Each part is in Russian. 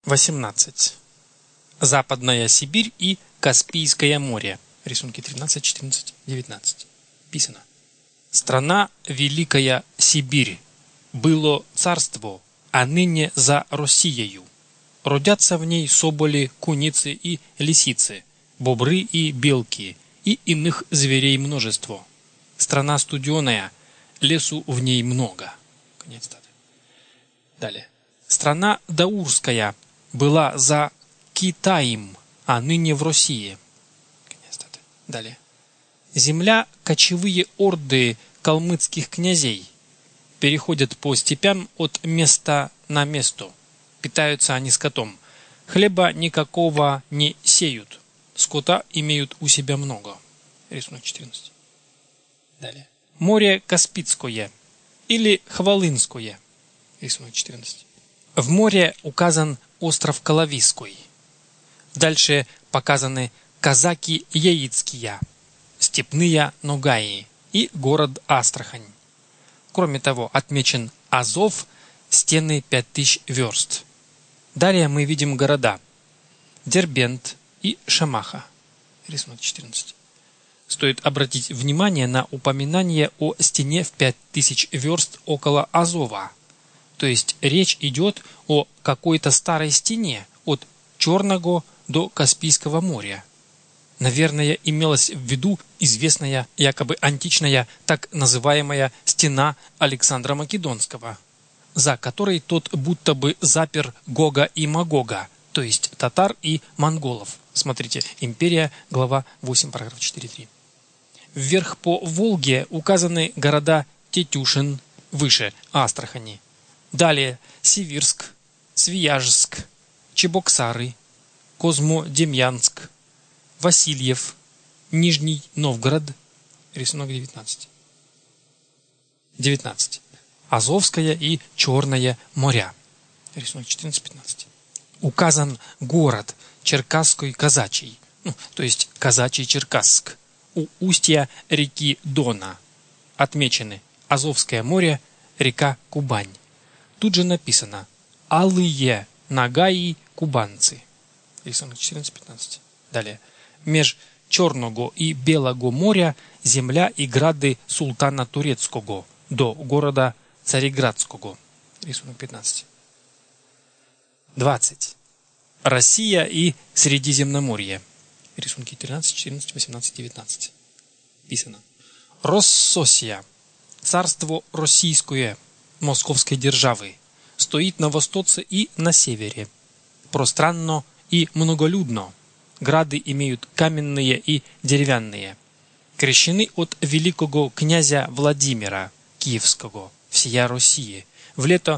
18. Западная Сибирь и Каспийское море. Рисунки 13, 14, 19. Писано. Страна Великая Сибирь. Было царство, а ныне за Россиею. Родятся в ней соболи, куницы и лисицы, бобры и белки, и иных зверей множество. Страна студеная, лесу в ней много. Конец цитаты. Далее. Страна Даурская была за Китаем, а ныне в России. Конец цитаты. Далее. Земля кочевые орды калмыцких князей. Переходят по степям от места на место. Питаются они скотом. Хлеба никакого не сеют. Скота имеют у себя много. Рисунок 14. Далее. Море Каспийское или Хвалынское. Рисунок 14. В море указан остров Коловийский. Дальше показаны казаки Яицкие, степные Ногаи и город Астрахань. Кроме того, отмечен Азов, стены 5000 верст. Далее мы видим города Дербент и Шамаха. Рисунок 14. Стоит обратить внимание на упоминание о стене в 5000 верст около Азова. То есть речь идет о какой-то старой стене от Черного до Каспийского моря. Наверное, имелась в виду известная якобы античная так называемая стена Александра Македонского, за которой тот будто бы запер Гога и Магога, то есть татар и монголов. Смотрите, Империя, глава 8, параграф 4.3. Вверх по Волге указаны города Тетюшин, выше Астрахани. Далее Сивирск, Свияжск, Чебоксары, Козьмодемьянск, Васильев, Нижний Новгород. Рисунок 19. 19. Азовское и Черное моря. Рисунок 14-15. Указан город Черкасской казачий, то есть казачий Черкасск, у устья реки Дона. Отмечены Азовское море, река Кубань. Тут же написано «Алые Нагаи кубанцы». Рисунок 14-15. Далее. Меж Черного и Белого моря земля и грады султана Турецкого до города Цареградского. Рисунок 15. 20. Россия и Средиземноморье. Рисунки 13, 14, 18, 19. Писано. Россосия. Царство российское Московской державы. Стоит на востоце и на севере. Пространно и многолюдно. Грады имеют каменные и деревянные. Крещены от великого князя Владимира Киевского всея России в лето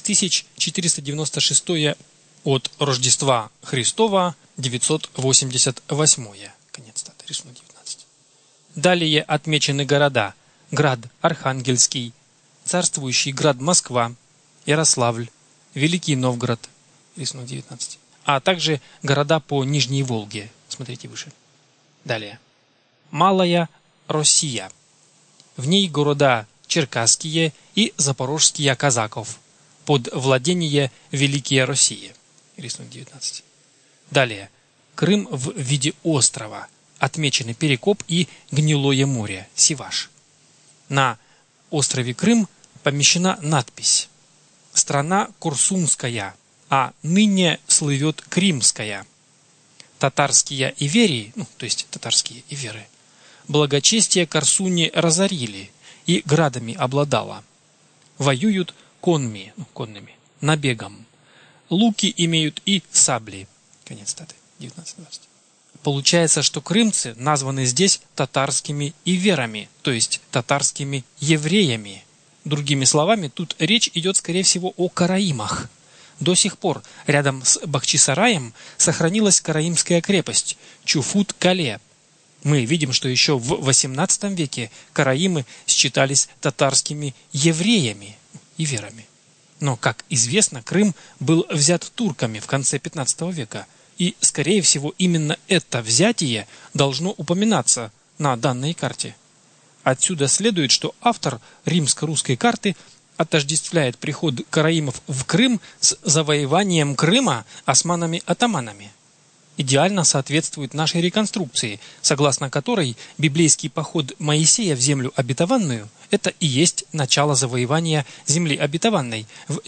6496 от Рождества Христова 988. Конец цитаты. Рисунок 19. Далее отмечены города: град Архангельский, царствующий град Москва, Ярославль, Великий Новгород. Рисунок 19. А также города по Нижней Волге. Смотрите выше. Далее. Малая Россия. В ней города Черкасские и Запорожские казаков. Под владение Великие России. Рисунок 19. Далее. Крым в виде острова. Отмечены Перекоп и Гнилое море. Сиваш. На острове Крым помещена надпись: «Страна Корсунская, а ныне слывет Кримская. Татарские иверии, то есть татарские иверы, благочестие Корсуни разорили и градами обладала. Воюют конными, набегом. Луки имеют и сабли». Конец цитаты. 19-20. Получается, что крымцы названы здесь татарскими иверами, то есть татарскими евреями. Другими словами, тут речь идет, скорее всего, о караимах. До сих пор рядом с Бахчисараем сохранилась караимская крепость Чуфут-Кале. Мы видим, что еще в XVIII веке караимы считались татарскими евреями, иверами. Но, как известно, Крым был взят турками в конце XV века, и, скорее всего, именно это взятие должно упоминаться на данной карте. Отсюда следует, что автор римско-русской карты отождествляет приход караимов в Крым с завоеванием Крыма османами-атаманами. Идеально соответствует нашей реконструкции, согласно которой библейский поход Моисея в землю обетованную – это и есть начало завоевания земли обетованной в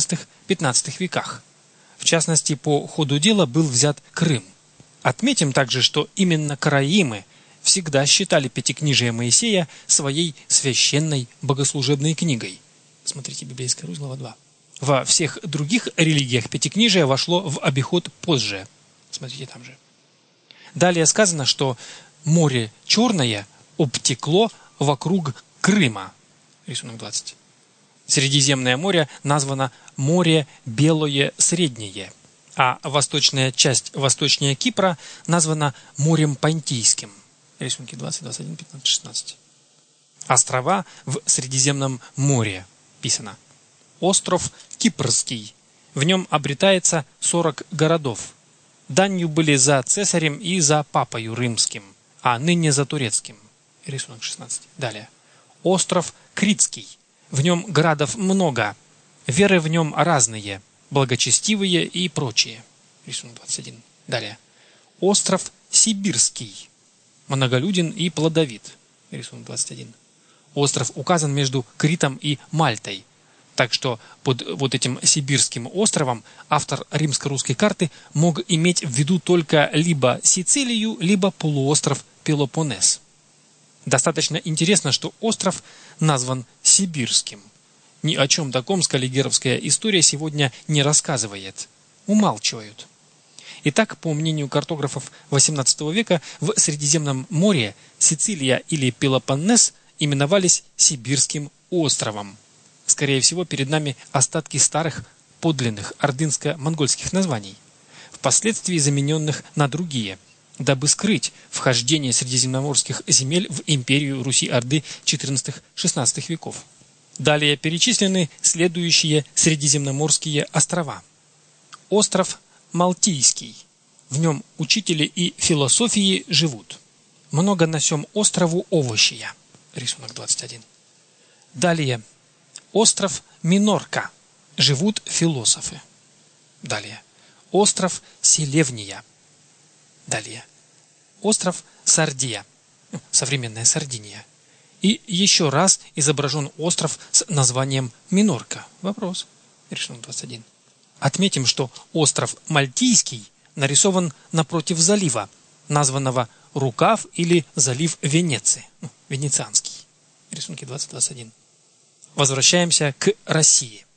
XIV-XV веках. В частности, по ходу дела был взят Крым. Отметим также, что именно караимы всегда считали Пятикнижие Моисея своей священной богослужебной книгой. Смотрите, Библейская Русь, глава 2. Во всех других религиях Пятикнижие вошло в обиход позже. Смотрите там же. Далее сказано, что море Черное обтекло вокруг Крыма. Рисунок 20. Средиземное море названо море Белое Среднее, а восточная часть восточнее Кипра названа морем Понтийским. Рисунки 20, 21, 15, 16. Острова в Средиземном море. Писано. Остров Кипрский. В нем обретается 40 городов. Данью были за цесарем и за папою римским, а ныне за турецким. Рисунок 16. Далее. Остров Критский. В нем градов много. Веры в нем разные, благочестивые и прочие. Рисунок 21. Далее. Остров Сибирский. Многолюден и плодовит. Рисунок 21. Остров указан между Критом и Мальтой. Так что под вот этим Сибирским островом автор римско-русской карты мог иметь в виду только либо Сицилию, либо полуостров Пелопоннес. Достаточно интересно, что остров назван Сибирским. Ни о чем таком скаллигеровская история сегодня не рассказывает. Умалчивают. Итак, по мнению картографов XVIII века, в Средиземном море Сицилия или Пелопоннес именовались Сибирским островом. Скорее всего, перед нами остатки старых подлинных ордынско-монгольских названий, впоследствии замененных на другие, дабы скрыть вхождение средиземноморских земель в империю Руси-Орды XIV-XVI веков. Далее перечислены следующие средиземноморские острова. Остров Малтийский. В нем учители и философии живут. Много на сём острову овощия. Рисунок 21. Далее. Остров Минорка. Живут философы. Далее. Остров Селевния. Далее. Остров Сардия. Современная Сардиния. И еще раз изображен остров с названием Минорка. Вопрос. Рисунок 21. Отметим, что остров Мальтийский нарисован напротив залива, названного Рукав или залив Венеции. Венецианский. Рисунки 20-21. Возвращаемся к России.